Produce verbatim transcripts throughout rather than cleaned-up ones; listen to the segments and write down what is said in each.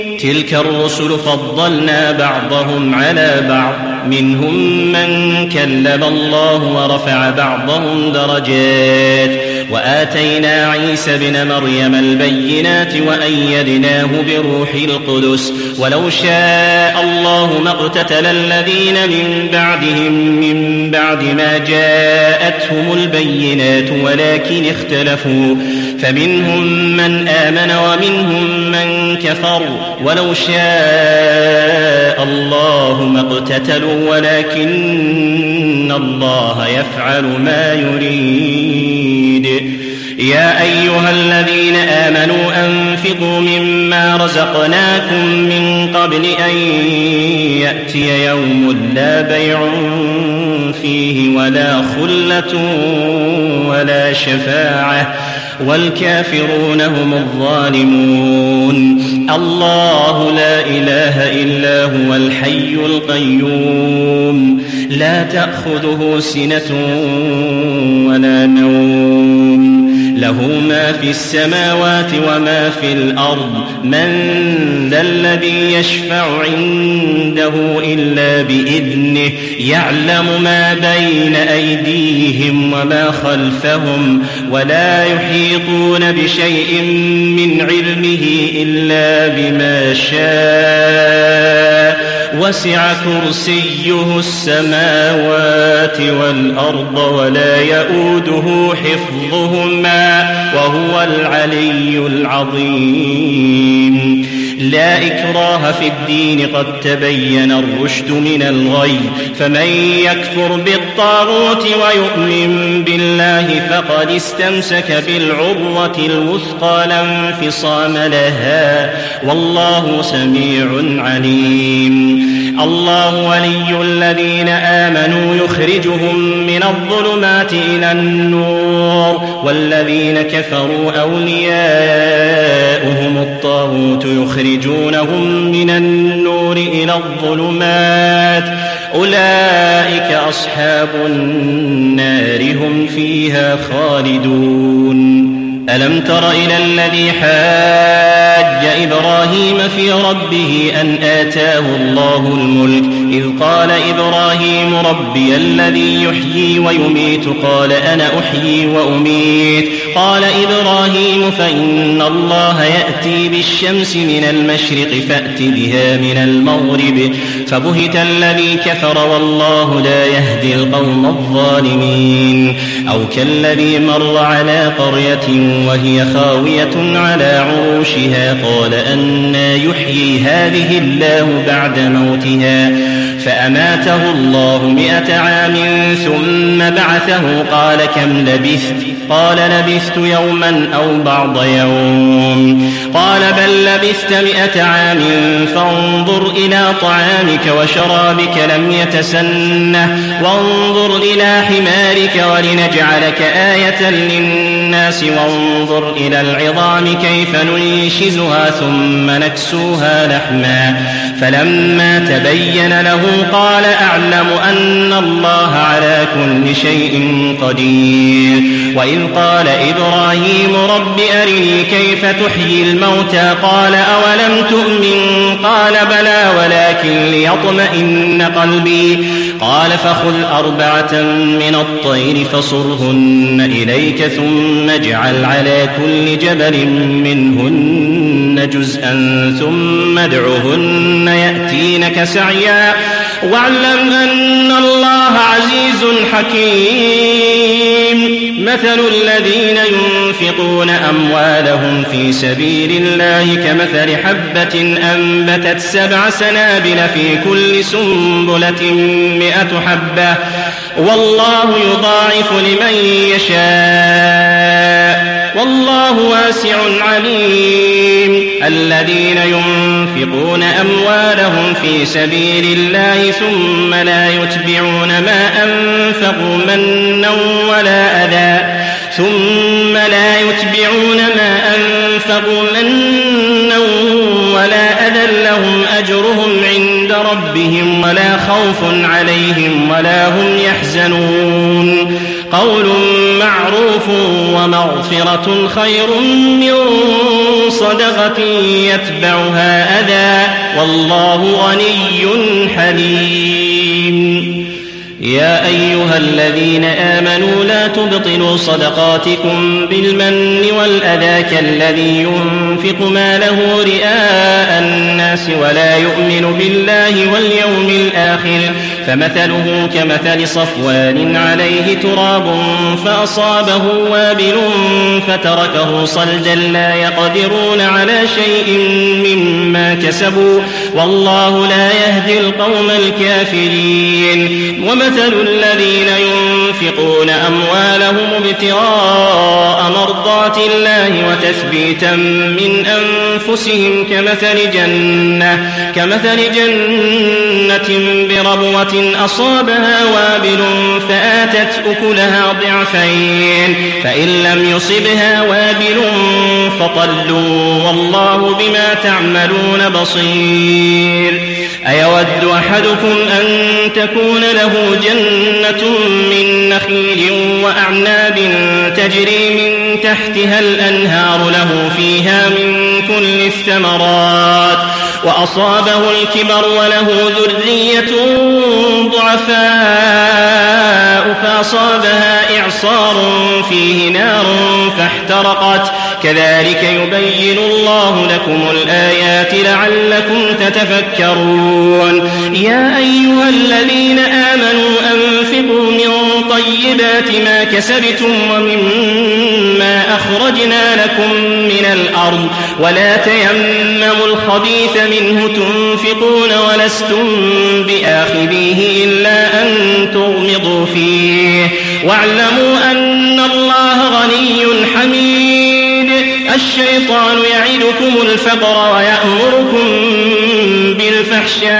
تلك الرسل فضلنا بعضهم على بعض منهم من كلم الله ورفع بعضهم درجات وآتينا عيسى بن مريم البينات وأيدناه بروح القدس ولو شاء الله ما اقتتل الذين من بعدهم من بعد ما جاءتهم البينات ولكن اختلفوا فمنهم من آمن ومنهم من كفر ولو شاء الله ما اقتتلوا ولكن الله يفعل ما يريد. يا أيها الذين آمنوا أنفقوا مما رزقناكم من قبل أن يأتي يوم لا بيع فيه ولا خلة ولا شفاعة والكافرون هم الظالمون. الله لا إله إلا هو الحي القيوم لا تأخذه سنة ولا نوم له ما في السماوات وما في الأرض من ذا الذي يشفع عنده إلا بإذنه يعلم ما بين أيديهم وما خلفهم ولا يحيطون بشيء من علمه إلا بما شاء وسع كرسيه السماوات والأرض ولا يؤوده حفظهما وهو العلي العظيم. لا إكراه في الدين قد تبين الرشد من الغي فمن يكفر بالطاغوت ويؤمن بالله فقد استمسك بالعروة الوثقى لا انفصام لها والله سميع عليم. الله ولي الذين آمنوا يخرجهم من الظلمات إلى النور والذين كفروا أولياؤهم الطاغوت يخرجونهم من النور إلى الظلمات أولئك أصحاب النار هم فيها خالدون. ألم تر إلى الذي حاج إبراهيم في ربه أن آتاه الله الملك إذ قال إبراهيم ربي الذي يحيي ويميت قال أنا أحيي وأميت قال إبراهيم فإن الله يأتي بالشمس من المشرق فأت بها من المغرب فبهت الذي كفر والله لا يهدي القوم الظالمين. أو كالذي مر على قرية وهي خاوية على عروشها قال أنى يحيي هذه الله بعد موتها فأماته الله مئة عام ثم بعثه قال كم لبثت قال لبثت يوما أو بعض يوم قال بل لبثت مئة عام فانظر إلى طعامك وشرابك لم يتسنه وانظر إلى حمارك ولنجعلك آية للناس وانظر إلى العظام كيف ننشزها ثم نكسوها لحما فلما تبين له قال أعلم أن الله على كل شيء قدير. وإذ قال إبراهيم رب أرني كيف تحيي الموتى قال أولم تؤمن قال بلى ولكن ليطمئن قلبي قال فخذ أربعة من الطير فصرهن إليك ثم اجعل على كل جبل منهن جزءا ثم ادعهن يأتينك سعيا واعلم أن الله عزيز حكيم. مثل الذين ينفقون أموالهم في سبيل الله كمثل حبة أنبتت سبع سنابل في كل سنبلة مئة حبة والله يضاعف لمن يشاء والله واسع عليم. الذين ينفقون أموالهم في سبيل الله ثم لا يتبعون ما أنفقوا منا ولا أذى ثم لا يتبعون ما أنفقوا منا ولا أذى لهم أجرهم عند ربهم ولا خوف عليهم ولا هم يحزنون. قول معروف ومغفرة خير من صدقة يتبعها أذى والله غني حليم. يا أيها الذين آمنوا لا تبطلوا صدقاتكم بالمن والأذى كالذي ينفق ماله رئاء الناس ولا يؤمن بالله واليوم الآخر فمثله كمثل صفوان عليه تراب فأصابه وابل فتركه صلدا لا يقدرون على شيء مما كسبوا والله لا يهدي القوم الكافرين. ومثل الذين ينفقون أموالهم ابتغاء مرضات الله وتثبيتا من أنفسهم كمثل جنة, كمثل جنة بربوة أصابها وابل فآتت أكلها ضعفين فإن لم يصبها وابل فطلوا والله بما تعملون بصير. أيود أحدكم أن تكون له جنة من نخيل وأعناب تجري من تحتها الأنهار له فيها من كل الثمرات وأصابه الكبر وله ذرية ضعفاء فأصابها إعصار فيه نار فاحترقت كذلك يبين الله لكم الآيات لعلكم تتفكرون. يا أيها الذين آمنوا أنفقوا من طيبات ما كسبتم ومما أخرجنا لكم من الأرض ولا تيمموا الخبيث منه تنفقون ولستم بآخذيه إلا أن تغمضوا فيه واعلموا أن الله غني حميد. الشيطان يعدكم الفقر ويأمركم بالفحشاء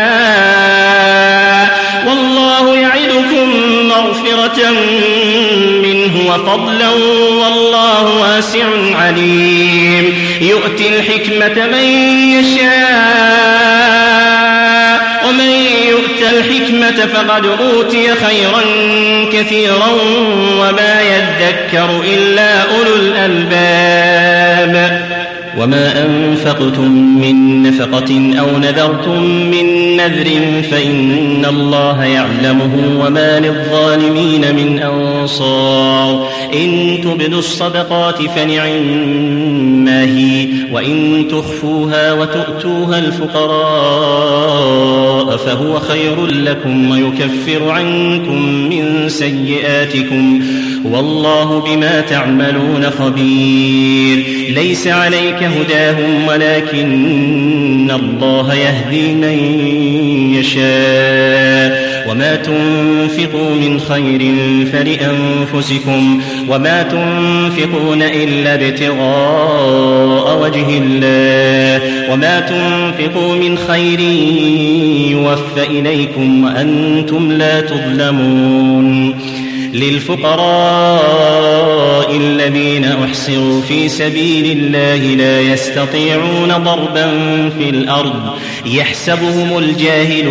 والله يعدكم مغفرة منه وفضلا والله واسع عليم. يؤتي الحكمة من يشاء ومن يؤت الحكمة فقد أوتي خيرا كثيرا وما يذكر إلا أولو الألباب. وما أنفقتم من نفقة أو نذرتم من نذر فإن الله يعلمه وما للظالمين من أنصار. إن تبدوا الصدقات فنعما هي وإن تخفوها وتؤتوها الفقراء فهو خير لكم ويكفر عنكم من سيئاتكم والله بما تعملون خبير. ليس عليك هداهم ولكن الله يهدي من يشاء وما تنفقوا من خير فلأنفسكم وما تنفقون إلا ابتغاء وجه الله وما تنفقوا من خير يوفى إليكم وأنتم لا تظلمون. للفقراء الذين أحصروا في سبيل الله لا يستطيعون ضربا في الأرض يحسبهم الجاهل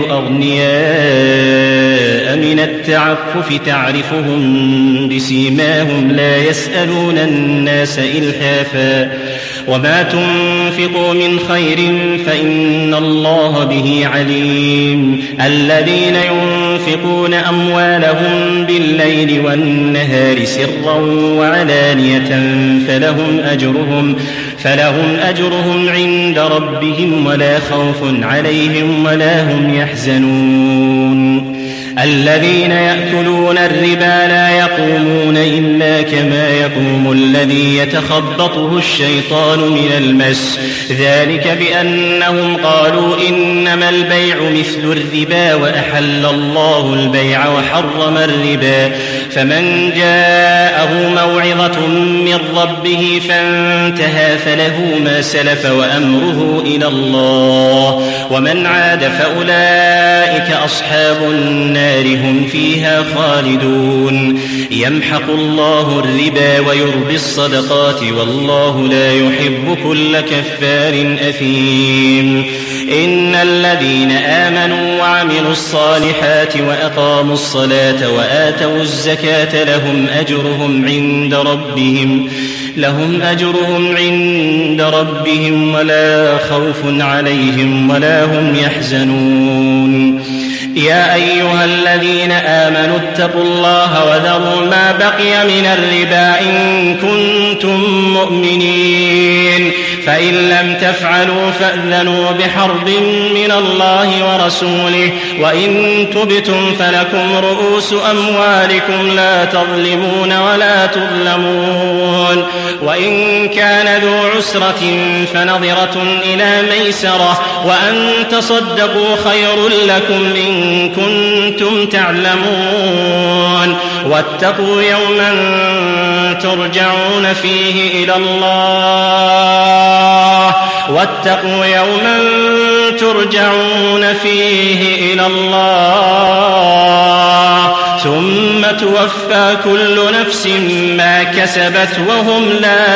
أغنياء من التعفف تعرفهم بسيماهم لا يسألون الناس إلحافا وما تنفقوا من خير فإن الله به عليم. الذين ينفقون أموالهم بالليل والنهار سرا وعلانية فلهم أجرهم فلهم أجرهم عند ربهم ولا خوف عليهم ولا هم يحزنون. الذين يأكلون الربا لا يقومون إلا كما يقوم الذي يتخبطه الشيطان من المس ذلك بأنهم قالوا إنما البيع مثل الربا وأحل الله البيع وحرم الربا فمن جاءه موعظة من ربه فانتهى فله ما سلف وأمره إلى الله ومن عاد فأولئك أصحاب النار هم فيها خالدون. يمحق الله الربا ويربي الصدقات والله لا يحب كل كفار أثيم. إن الذين آمنوا وعملوا الصالحات وأقاموا الصلاة وآتوا الزكاة لهم أجرهم عند ربهم لهم أجرهم عند ربهم ولا خوف عليهم ولا هم يحزنون. يا أيها الذين آمنوا اتقوا الله وذروا ما بقي من الربا إن كنتم مؤمنين، فإن لم تفعلوا فأذنوا بحرب من الله ورسوله، وإن تبتم فلكم رؤوس أموالكم لا تظلمون ولا تظلمون. وإن كان ذو عسرة فنظرة إلى ميسرة، وأن تصدقوا خير لكم إن كنتم تعلمون. واتقوا يوما ترجعون فيه إلى الله واتقوا يوما ترجعون فيه إلى الله ثم توفى كل نفس ما كسبت وهم لا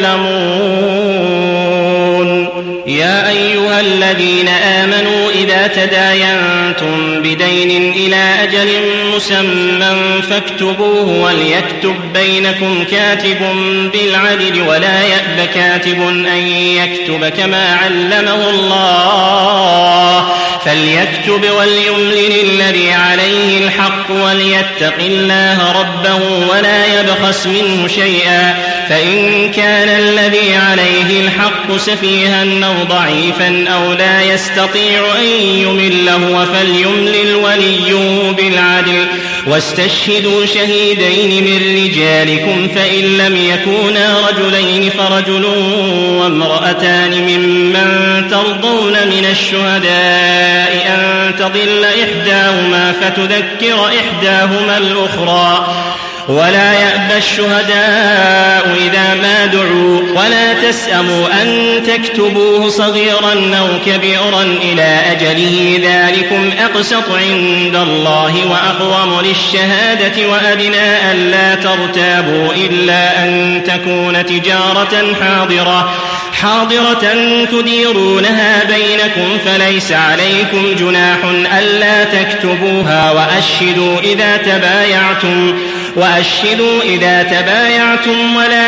يظلمون. يا أيها الذين آمنوا إذا تداينتم بدين إلى أجل مسمى فاكتبوه وليكتب بينكم كاتب بالعدل ولا يأب كاتب أن يكتب كما علمه الله، فليكتب وليملل الذي عليه الحق وليتق الله ربه ولا يبخس منه شيئا، فإن كان الذي عليه الحق سفيها أو ضعيفا أو لا يستطيع أن يمل هو فليملل وليه بالعدل، واستشهدوا شهيدين من رجالكم فإن لم يكونا رجلين فرجل وامرأتان ممن ترضون من الشهداء أن تضل إحداهما فتذكر إحداهما الأخرى، ولا يأبى الشهداء إذا ما دعوا، ولا تسأموا أن تكتبوه صغيرا أو كبيرا إلى أجله، ذلكم أقسط عند الله وأقوم للشهادة وأدنى ألا ترتابوا إلا أن تكون تجارة حاضرة حاضرة تديرونها بينكم فليس عليكم جناح ألا تكتبوها، وأشهدوا إذا تبايعتم وأشهدوا إذا تبايعتم ولا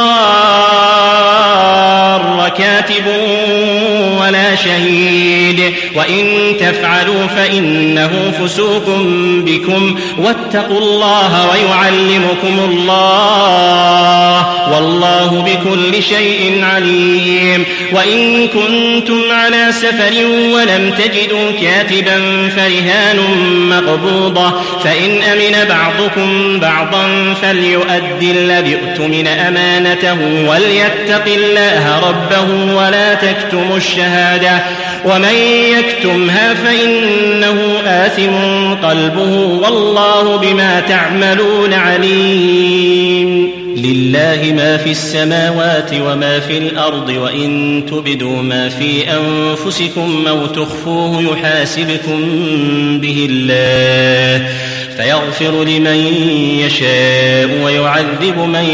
يضار كاتب ولا شهيد، وإن تفعلوا فإنه فسوق بكم، واتقوا الله ويعلمكم الله والله بكل شيء عليم. وإن كنتم على سفر ولم تجدوا كاتبا فرهان مقبوضة، فإن أمن بعضكم بعضا فليؤدي الذي اؤتمن أمانته وليتق الله ربه ولا تكتموا الشهادة، ومن يكتمها فإنه آثم قلبه والله بما تعملون عليم. لله ما في السماوات وما في الأرض، وإن تبدوا ما في أنفسكم أو تخفوه يحاسبكم به الله فيغفر لمن يشاء ويعذب من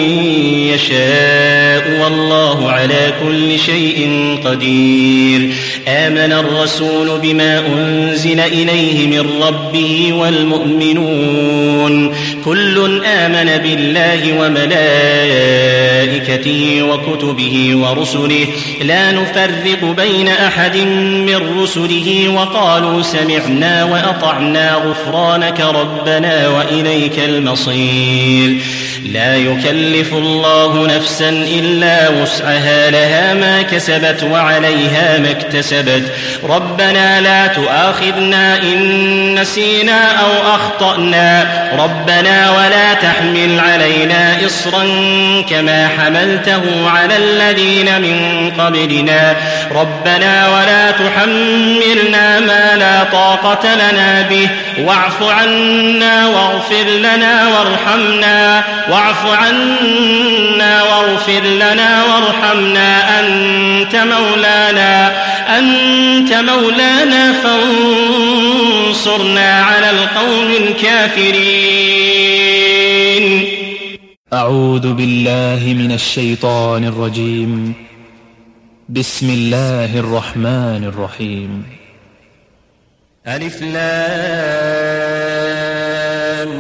يشاء والله على كل شيء قدير. آمن الرسول بما أنزل إليه من ربه والمؤمنون كل آمن بالله وملائكته وكتبه ورسله لا نفرق بين أحد من رسله وقالوا سمعنا وأطعنا غفرانك ربنا وإليك المصير. لا يكلف الله نفسا إلا وسعها لها ما كسبت وعليها ما اكتسبت ربنا لا تؤاخذنا إن نسينا أو أخطأنا ربنا ولا تحمل علينا إصرا كما حملته على الذين من قبلنا ربنا ولا تحملنا ما لا طاقة لنا به واعف عنا واغفر لنا وارحمنا واعف عنا واغفر لنا وارحمنا أنت مولانا أنت مولانا فانصرنا على القوم الكافرين. أعوذ بالله من الشيطان الرجيم. بسم الله الرحمن الرحيم. ألف لام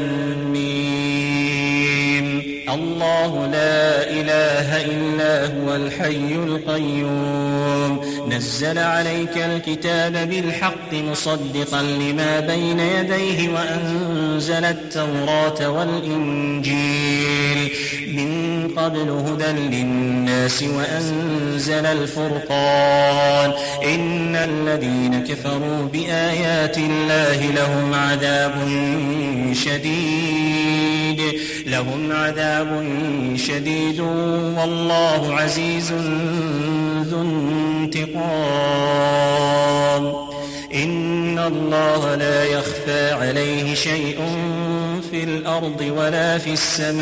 ميم. الله لا إله إلا هو الحي القيوم نزل عليك الكتاب بالحق مصدقا لما بين يديه وأنزل التوراة والإنجيل من قبل هدى للناس وأنزل الفرقان إن الذين كفروا بآيات الله لهم عذاب شديد لهم عذاب شديد والله عزيز ذو انتقام إن الله لا يخفى عليه شيء في الأرض ولا في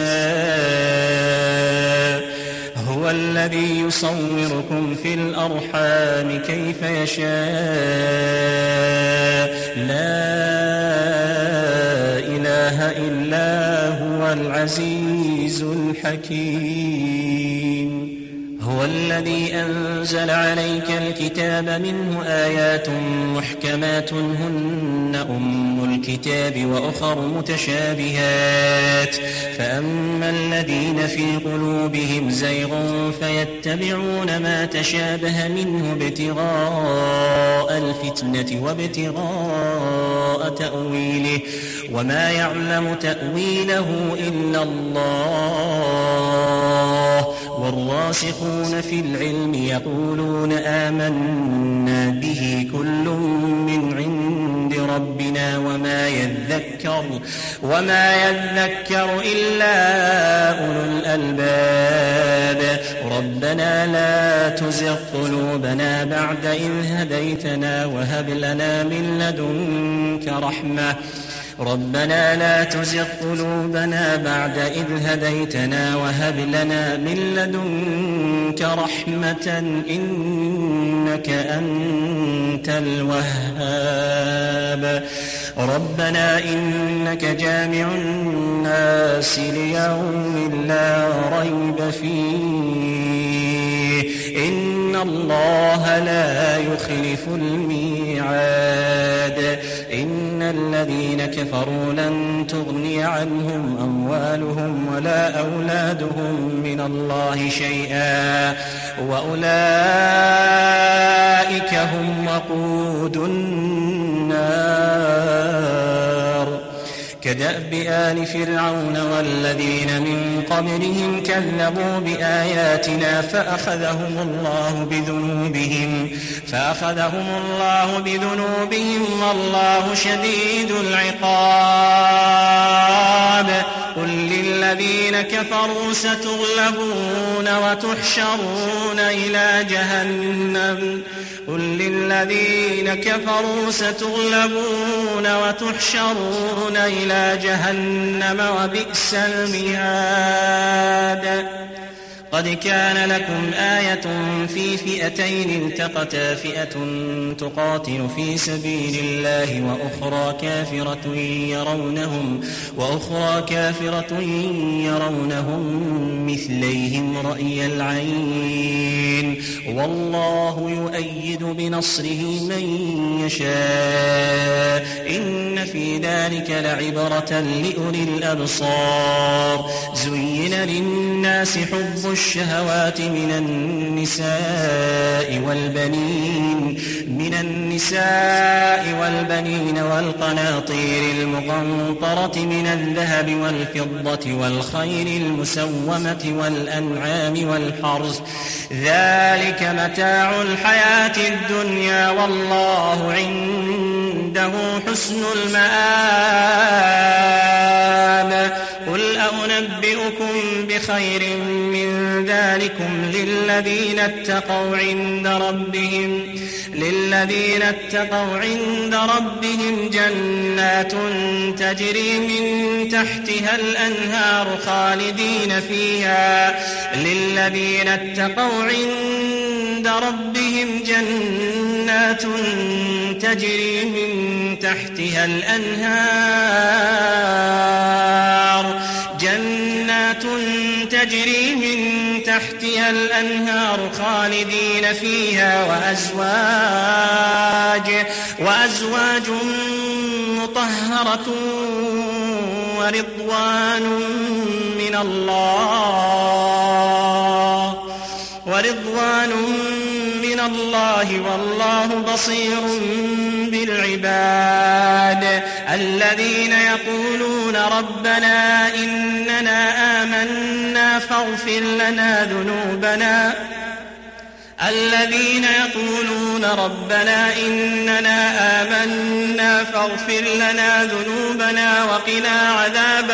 السماء هو الذي يصوركم في الأرحام كيف يشاء لا إله إلا هو العزيز الحكيم هو الذي أنزل عليك الكتاب منه آيات محكمات هن أم الكتاب وأخر متشابهات فأما الذين في قلوبهم زيغ فيتبعون ما تشابه منه ابتغاء الفتنة وابتغاء تأويله وما يعلم تأويله إلا الله والراسخون في العلم يقولون آمنا به كل من عند ربنا وما يذكر وما يذكر إلا أولو الألباب ربنا لا تزغ قلوبنا بعد إذ هديتنا وهب لنا من لدنك رحمة ربنا لا تزغ قلوبنا بعد إذ هديتنا وهب لنا من لدنك رحمة إنك أنت الوهاب ربنا إنك جامع الناس ليوم لا ريب فيه إن الله لا يخلف الميعاد إن الذين كفروا لن تغني عنهم أموالهم ولا أولادهم من الله شيئا وأولئك هم وقود النار كدأب آل فرعون والذين من قبلهم كذبوا بآياتنا فأخذهم الله بذنوبهم فأخذهم الله بذنوبهم والله شديد العقاب قل للذين كفروا ستغلبون وتحشرون إلى جهنم قل للذين كفروا ستغلبون وتحشرون إلى جهنم وبئس المهاد قد كان لكم آية في فئتين التقتا فئة تقاتل في سبيل الله وأخرى كافرة يرونهم وأخرى كافرة يرونهم مثليهم رأي العين والله يؤيد بنصره من يشاء إن في ذلك لعبرة لأولي الأبصار زين للناس حب الشهوات من النساء والبنين من النساء والبنين والقناطير المقنطرة من الذهب والفضة والخيل المسومة والأنعام والحرث ذلك متاع الحياة الدنيا والله عنده حسن المآب قل أنبئكم بخير من ذلكم للذين اتقوا عند ربهم للذين اتقوا عند ربهم جنات تجري من تحتها الأنهار خالدين فيها للذين اتقوا عند ربهم جنات تجري من تحتها الأنهار جنات تجري من تحتها الأنهار خالدين فيها وأزواج, وأزواج مطهرة ورضوان من الله ورضوان من الله والله بصير بالعباد. الذين يقولون ربنا إننا آمنا فاغفر لنا ذنوبنا الذين يقولون ربنا إننا آمنا فاغفر لنا ذنوبنا وقنا عذاب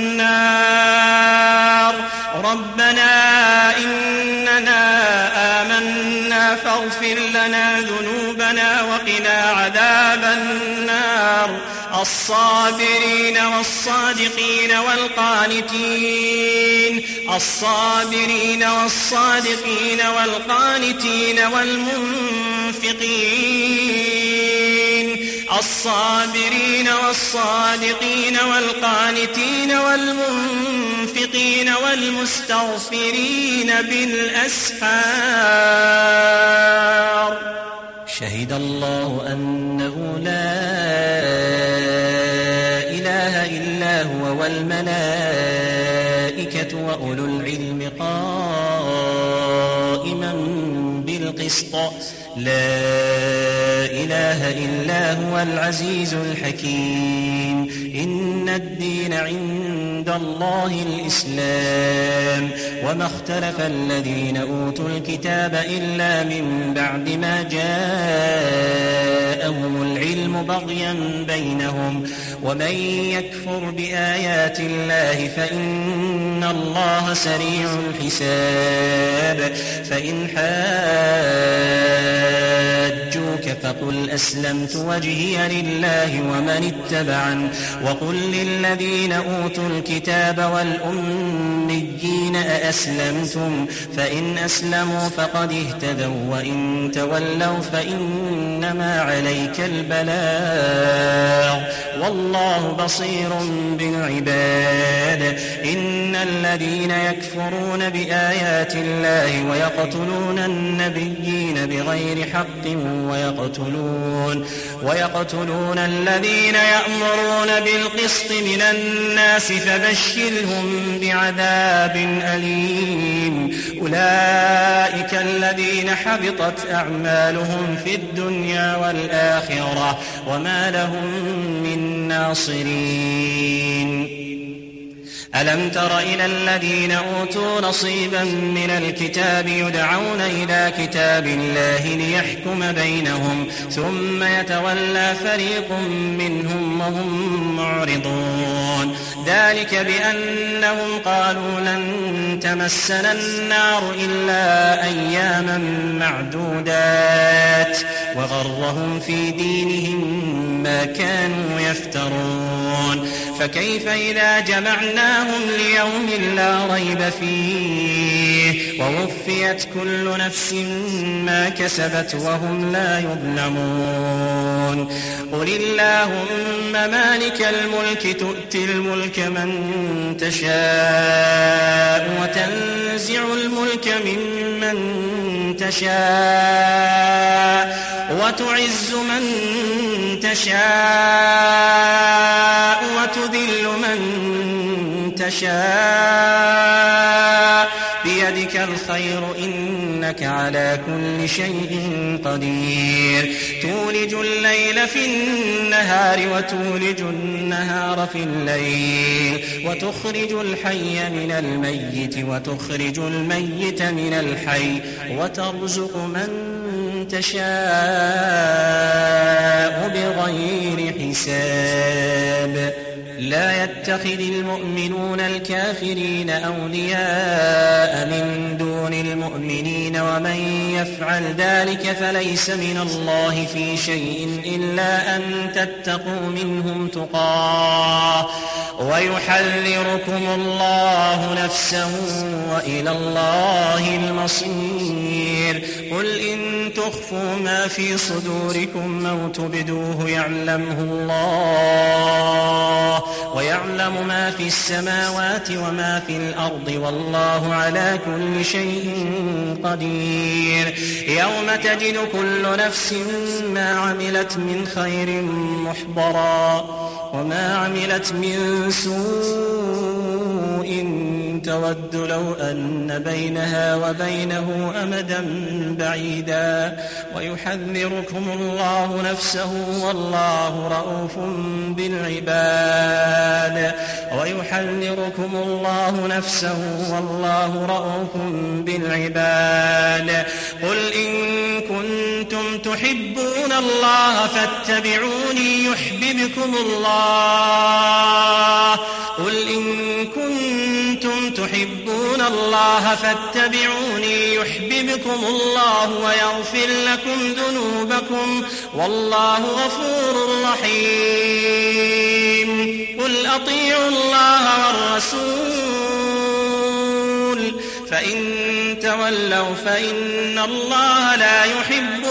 النار ربنا إننا آمنا فاغفر لنا ذنوبنا وقنا عذاب النار. الصابرين والصادقين والقانتين الصابرين والصادقين والقانتين والمنفقين الصابرين والصادقين والقانتين والمنفقين والمستغفرين بالأسحار. شهد الله أنه لا إله إلا هو والملائكة وأولو العلم قائما بالقسط لا إله إلا هو العزيز الحكيم. إن الدين عند الله الإسلام وما اختلف الذين أوتوا الكتاب إلا من بعد ما جاءهم العلم بغيا بينهم ومن يكفر بآيات الله فإن الله سريع الحساب. فإن حاجوك فقل أسلمت وجهي لله ومن اتبعن وقل للذين أوتوا الكتاب والأميين أأسلمتم فإن أسلموا فقد اهتدوا وإن تولوا فإنما عليك البلاغ والله بصير بالعباد. إن الذين يكفرون بآيات الله ويقتلون النبيين بغير حق ويقتلون, ويقتلون الذين يأمرون بالقسط من الناس فبشرهم بعذاب أليم. أولئك الذين حبطت أعمالهم في الدنيا والآخرة وما لهم من ناصرين. ألم تر إلى الذين أوتوا نصيبا من الكتاب يدعون إلى كتاب الله ليحكم بينهم ثم يتولى فريق منهم وهم معرضون. ذلك بأنهم قالوا لن تمسنا النار إلا أياما معدودات وغرهم في دينهم ما كانوا يفترون. فكيف إذا جمعناهم ليوم لا ريب فيه ووفيت كل نفس ما كسبت وهم لا يظلمون. قل اللهم مالك الملك تؤتي الملك من تشاء وتنزع الملك ممن تشاء وتعز من تشاء وتذل من تشاء بيدك الخير إنك على كل شيء قدير. تولج الليل في النهار وتولج النهار في الليل وتخرج الحي من الميت وتخرج الميت من الحي وترزق من تشاء بغير حساب. لا يتخذ المؤمنون الكافرين أولياء من دون المؤمنين ومن يفعل ذلك فليس من الله في شيء إلا أن تتقوا منهم تقاه ويحذركم الله نفسه وإلى الله المصير. قل إن تخفوا ما في صدوركم أو تبدوه يعلمه الله ويعلم ما في السماوات وما في الأرض والله على كل شيء قدير يوم تجد كل نفس ما عملت من خير محضرا وما عملت من سوء تود لو أن بينها وبينه أمدا بعيدا ويحذركم الله نفسه والله رؤوف بالعباد ويحذركم الله نفسه والله رؤوف بالعباد قل إن كنتم تحبون الله فاتبعوني يحببكم الله قل إن كنتم تحبون الله فاتبعوني يحببكم الله ويغفر لكم ذنوبكم والله غفور رحيم قل أطيعوا الله والرسول فإن تولوا فإن الله لا يحب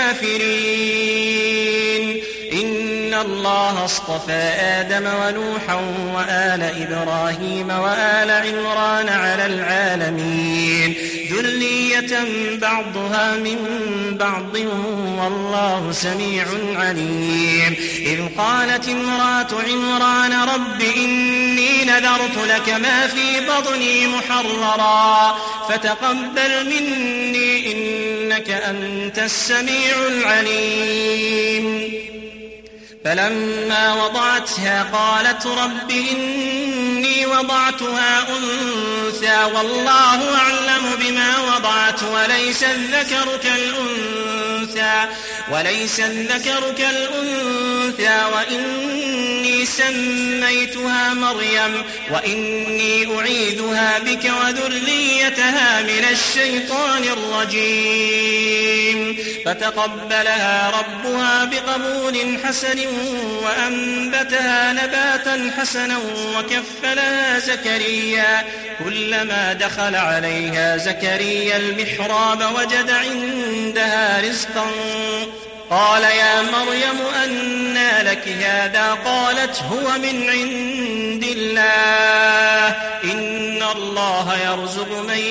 الكافرين إن الله اصطفى آدم ونوحا وآل إبراهيم وآل عمران على العالمين ذرية بعضها من بعض والله سميع عليم إذ قالت امرأة عمران رب إني نذرت لك ما في بطني محررا فتقبل مني إنك أنت السميع العليم فلما وضعتها قالت رب إني وضعتها أنثى والله أعلم بما وضعت وليس الذكر كالأنثى وليس الذكر كالأنثى وإني سميتها مريم وإني أعيذها بك وذريتها من الشيطان الرجيم فتقبلها ربها بقبول حسن وأنبتها نباتا حسنا وكفلها زكريا كلما دخل عليها زكريا المحراب وجد عندها رزقا قال يا مريم أنى لك هذا قالت هو من عند الله إن الله يرزق من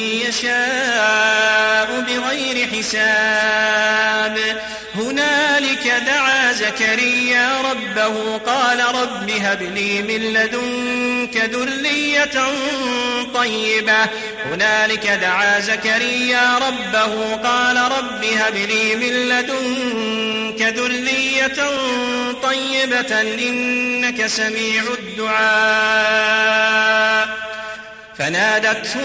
يشاء بغير حساب هنالك دعا زكريا ربه قال رب هب لي من لدنك ذرية طيبة هنالك دعا زكريا ربه قال رب هب لي من لدنك ذرية طيبة إنك سميع الدعاء فنادته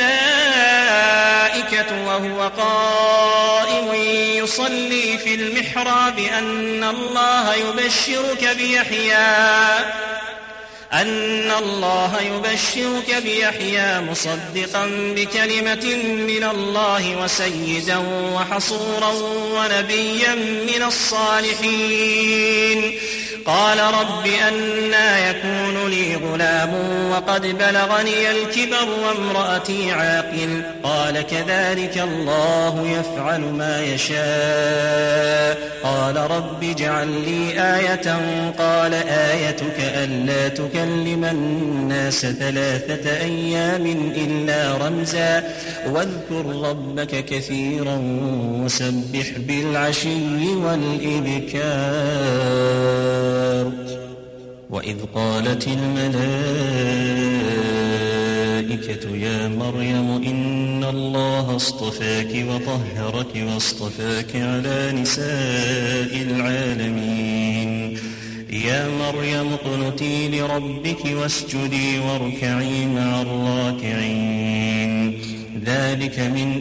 الملائكة وهو قائم يصلي في المحراب أن الله يبشرك بيحيى أن الله يبشرك بيحيى مصدقا بكلمة من الله وسيدا وحصورا ونبيا من الصالحين قال رب أنى يكون لي غلام وقد بلغني الكبر وامرأتي عاقل قال كذلك الله يفعل ما يشاء قال رب اجعل لي آية قال آيتك ألا تكلم الناس ثلاثة أيام إلا رمزا واذكر ربك كثيرا وسبح بالعشي والإبكار وإذ قالت الملائكة يا مريم إن الله اصطفاك وطهرك واصطفاك على نساء العالمين يا مريم اقنتي لربك واسجدي واركعي مع الراكعين ذلك من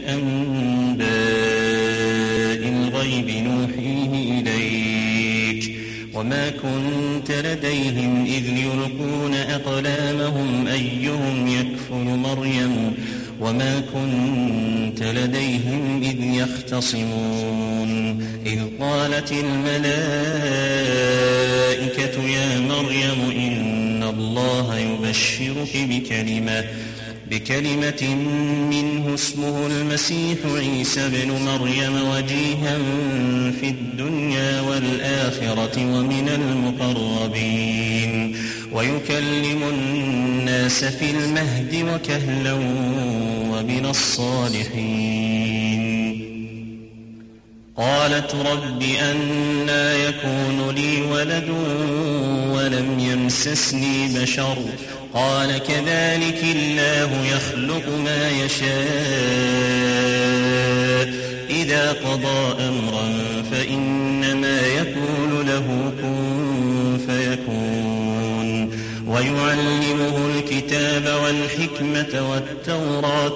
أنباء الغيب نوحيه إليك وما كنت لديهم إذ يلقون أقلامهم أيهم يكفر مريم وما كنت لديهم إذ يختصمون إذ قالت الملائكة يا مريم إن الله يبشرك بكلمة بكلمة منه اسمه المسيح عيسى بن مريم وجيها في الدنيا والآخرة ومن المقربين ويكلم الناس في المهد وكهلا ومن الصالحين. قالت رب أنى يكون لي ولد ولم يمسسني بشر قال كذلك الله يخلق ما يشاء إذا قضى أمرا فإنما يقول له كن فيكون. ويعلمه الكتاب والحكمة والتوراة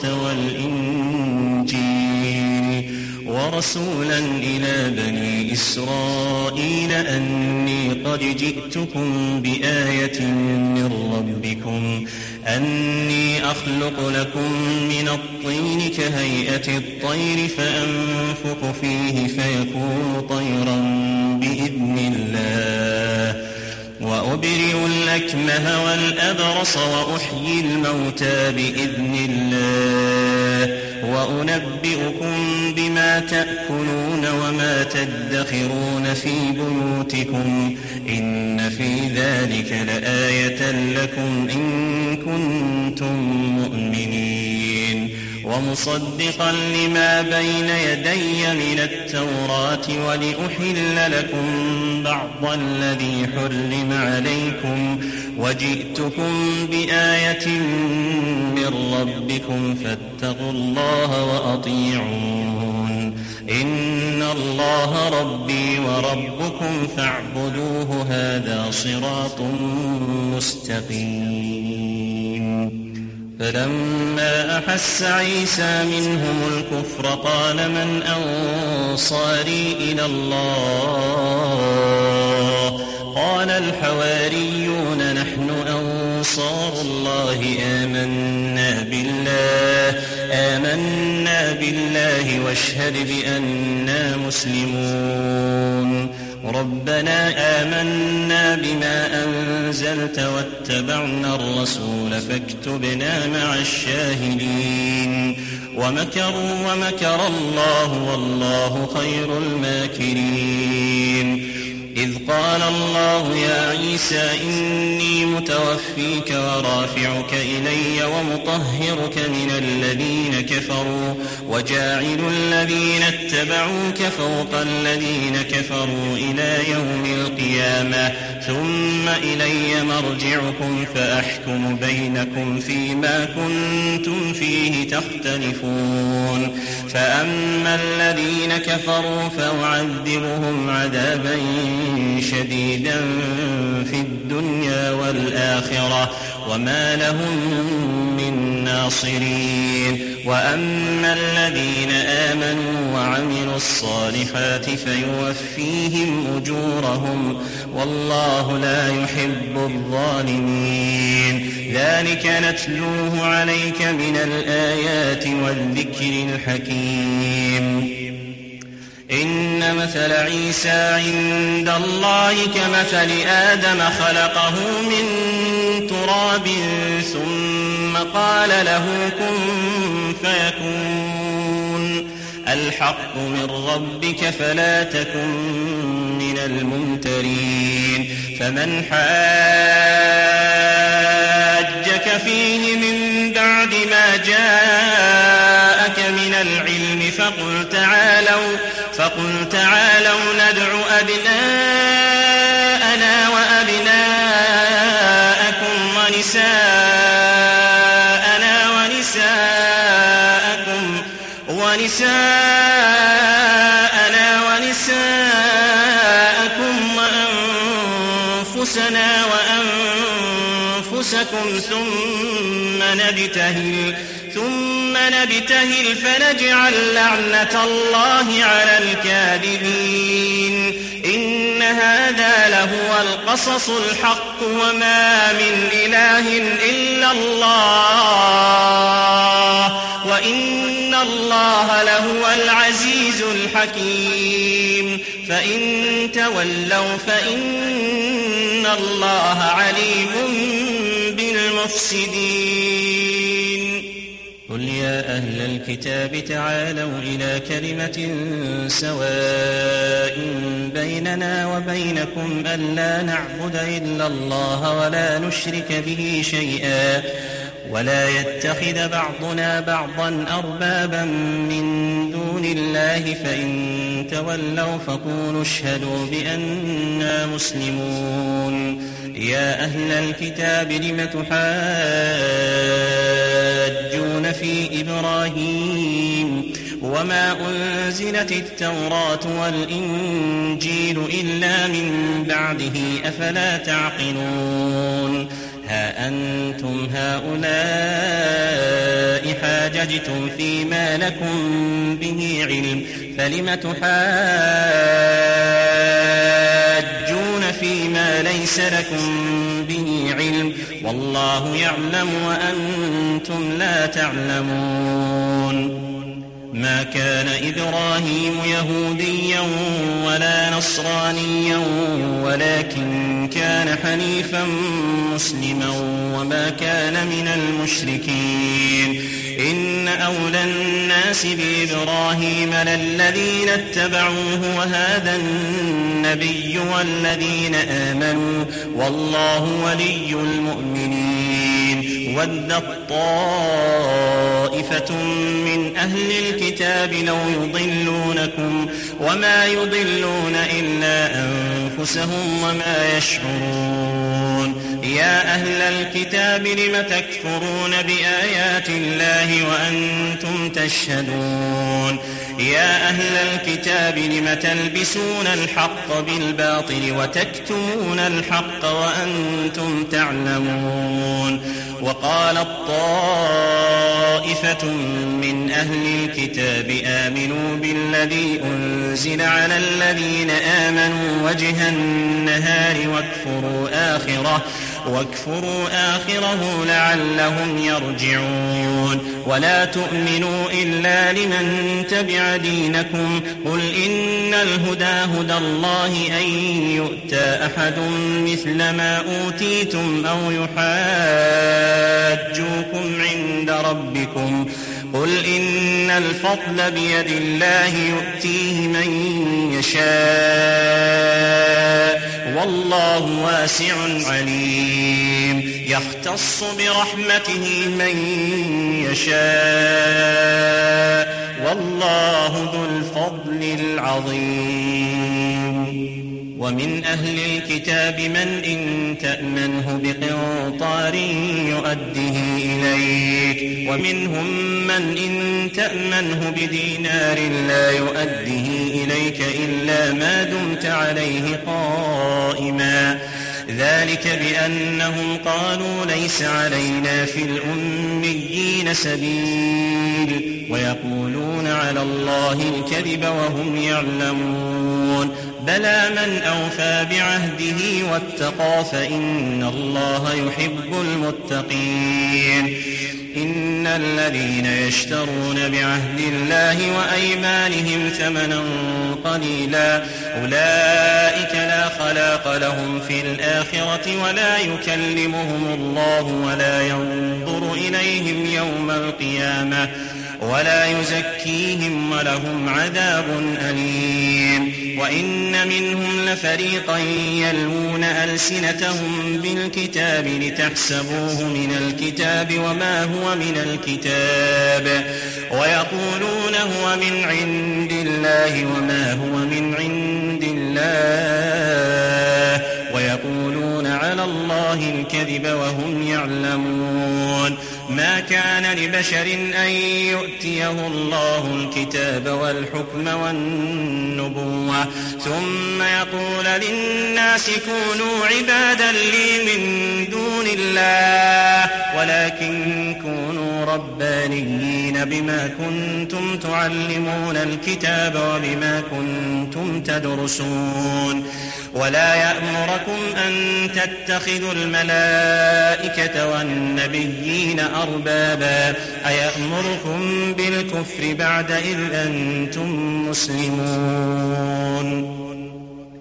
والإنجيل ورسولا إلى بني إسرائيل أني قد جئتكم بآية من ربكم أني أخلق لكم من الطين كهيئة الطير فأنفخ فيه فيكون طيرا بإذن الله وأبرئ الأكمه والأبرص وأحيي الموتى بإذن الله وأنبئكم بما تأكلون وما تدخرون في بيوتكم إن في ذلك لآية لكم إن كنتم مؤمنين. ومصدقا لما بين يدي من التوراة ولأحل لكم بعض الذي حرم عليكم وجئتكم بآية من ربكم فاتقوا الله وأطيعون إن الله ربي وربكم فاعبدوه هذا صراط مستقيم. فلما أحس عيسى منهم الكفر قال من أنصاري إلى الله قال الحواريون نحن أنصار الله آمنا بالله آمنا بالله واشهد بأننا مسلمون. ربنا آمنا بما أنزلت واتبعنا الرسول فاكتبنا مع الشاهدين. ومكروا ومكر الله والله خير الماكرين. إذ قال الله يا عيسى إني متوفيك ورافعك إلي ومطهرك من الذين كفروا وجاعل الذين اتبعوك فوق الذين كفروا إلى يوم القيامة ثم إلي مرجعكم فأحكم بينكم فيما كنتم فيه تختلفون. فأما الذين كفروا فأعذبهم عذابا شديدا في الدنيا والآخرة وما لهم من ناصرين. وأما الذين آمنوا وعملوا الصالحات فيوفيهم أجورهم والله لا يحب الظالمين. ذلك نتلوه عليك من الآيات والذكر الحكيم. إن مثل عيسى عند الله كمثل آدم خلقه من تراب ثم قال له كن فيكون. الحق من ربك فلا تكن من الممترين. فمن حاجك فيه من بعد ما جاءك من العلم فقل تعالوا فقل تعالوا ندع أبناءنا وأبناءكم ونساءنا ونساءكم ونساءنا ونساءكم وأنفسنا وأنفسكم ثم نبتهل ثم نبتهل فنجعل لعنة الله على الكاذبين. إن هذا لهو القصص الحق وما من إله إلا الله وإن الله لهو العزيز الحكيم. فإن تولوا فإن الله عليم بالمفسدين. قل يا أهل الكتاب تعالوا إلى كلمة سواء بيننا وبينكم ألا نعبد إلا الله ولا نشرك به شيئا ولا يتخذ بعضنا بعضا أربابا من دون الله فإن تولوا فقولوا اشهدوا بأننا مسلمون يا أهل الكتاب لم تحاجون في إبراهيم وما أنزلت التوراة والإنجيل إلا من بعده أفلا تعقلون ها أنتم هؤلاء حاججتم فيما لكم به علم فلم تحاجون فيما ليس لكم به علم والله يعلم وأنتم لا تعلمون ما كان إبراهيم يهوديا ولا نصرانيا ولكن كان حنيفا مسلما وما كان من المشركين إن أولى الناس بإبراهيم للذين اتبعوه وهذا النبي والذين آمنوا والله ولي المؤمنين ودت طائفة من أهل الكتاب لو يضلونكم وما يضلون إلا أنفسهم وما يشعرون يا أهل الكتاب لم تكفرون بآيات الله وأنتم تشهدون يا أهل الكتاب لم تلبسون الحق بالباطل وتكتمون الحق وأنتم تعلمون وقالت طائفة من أهل الكتاب آمنوا بالذي أنزل على الذين آمنوا وجه النهار واكفروا آخره واكفروا آخره لعلهم يرجعون ولا تؤمنوا إلا لمن تبع دينكم قل إن الهدى هدى الله أن يؤتى أحد مثل ما أوتيتم أو يحاجوكم عند ربكم قل إن الفضل بيد الله يؤتيه من يشاء والله واسع عليم يختص برحمته من يشاء والله ذو الفضل العظيم ومن أهل الكتاب من إن تأمنه بقنطار يؤده إليك ومنهم من إن تأمنه بدينار لا يؤده إليك إلا ما دمت عليه قائما ذلك بأنهم قالوا ليس علينا في الأميين سبيل ويقولون على الله الكذب وهم يعلمون بلى من أوفى بعهده واتقى فإن الله يحب المتقين إن الذين يشترون بعهد الله وأيمانهم ثمنا قليلا أولئك لا خلاق لهم في الآخرة ولا يكلمهم الله ولا ينظر إليهم يوم القيامة ولا يزكيهم ولهم عذاب أليم وإن منهم لفريقا يلوون ألسنتهم بالكتاب لتحسبوه من الكتاب وما هو من الكتاب ويقولون هو من عند الله وما هو من عند الله ويقولون على الله الكذب وهم يعلمون ما كان لبشر أن يؤتيه الله الكتاب والحكم والنبوة ثم يقول للناس كونوا عبادا لي من دون الله ولكن كونوا ربانيين بما كنتم تعلمون الكتاب وبما كنتم تدرسون ولا يأمركم أن تتخذوا الملائكة والنبيين أربابا أيأمركم بالكفر بعد إذ أنتم مسلمون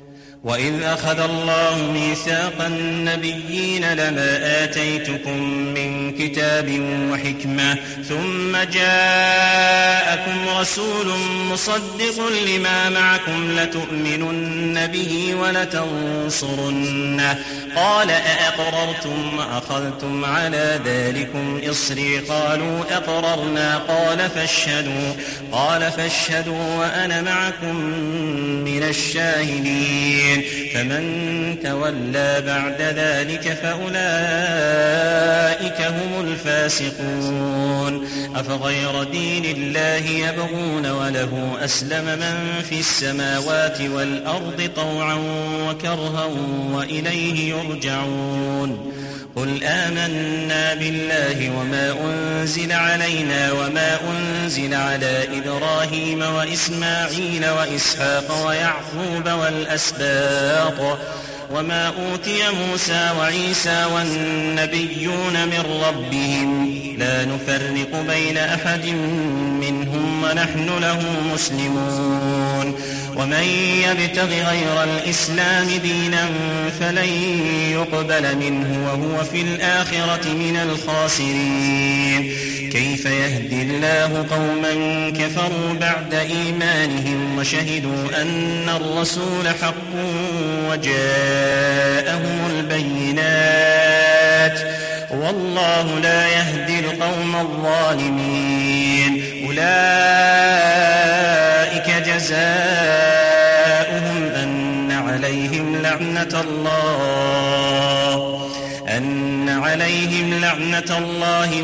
وإذ أخذ الله ميثاق النبيين لما آتيتكم من كتاب وحكمة ثم جاءكم رسول مصدق لما معكم لتؤمنن به ولتنصرنه قال أأقررتم وأخذتم على ذلكم إصري قالوا أقررنا قال فاشهدوا قال فاشهدوا وأنا معكم من الشاهدين فمن تولى بعد ذلك فأولئك هم الفاسقون أفغير دين الله يبغون وله أسلم من في السماوات والأرض طوعا وكرها وإليه يرجعون قل آمنا بالله وما أنزل علينا وما أنزل على إبراهيم وإسماعيل وإسحاق ويعقوب والأسباط وما أوتي موسى وعيسى والنبيون من ربهم لا نفرق بين أحد منهم ونحن له مسلمون ومن يبتغ غير الإسلام دينا فلن يقبل منه وهو في الآخرة من الخاسرين كيف يهدي الله قوما كفروا بعد إيمانهم وشهدوا أن الرسول حق وجاءهم البينات والله لا يهدي القوم الظالمين أولئك جزاؤهم أن عليهم لعنة الله أن عليهم لعنة الله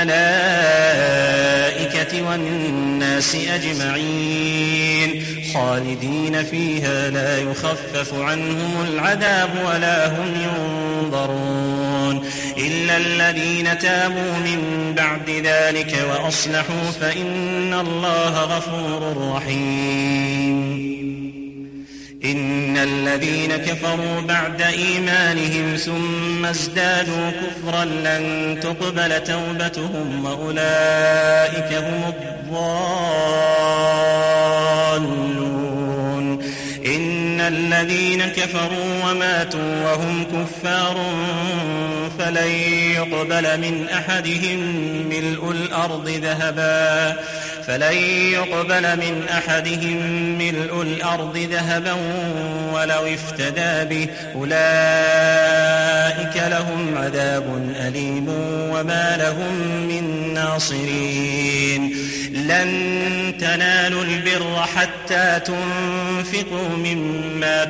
والملائكة والناس أجمعين خالدين فيها لا يخفف عنهم العذاب ولا هم ينظرون إلا الذين تابوا من بعد ذلك وأصلحوا فإن الله غفور رحيم إن الذين كفروا بعد إيمانهم ثم ازدادوا كفرا لن تقبل توبتهم وأولئك هم الضالون إن الذين كفروا وماتوا وهم كفار فلن يقبل من أحدهم ملء الأرض ذهبا فلن يقبل من أحدهم ملء الأرض ذهبا ولو افتدى به أولئك لهم عذاب أليم وما لهم من ناصرين لن تنالوا البر حتى تنفقوا مما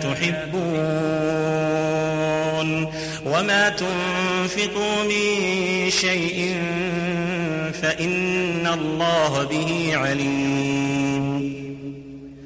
تحبون وما تنفقوا من شيء فإن الله به عليم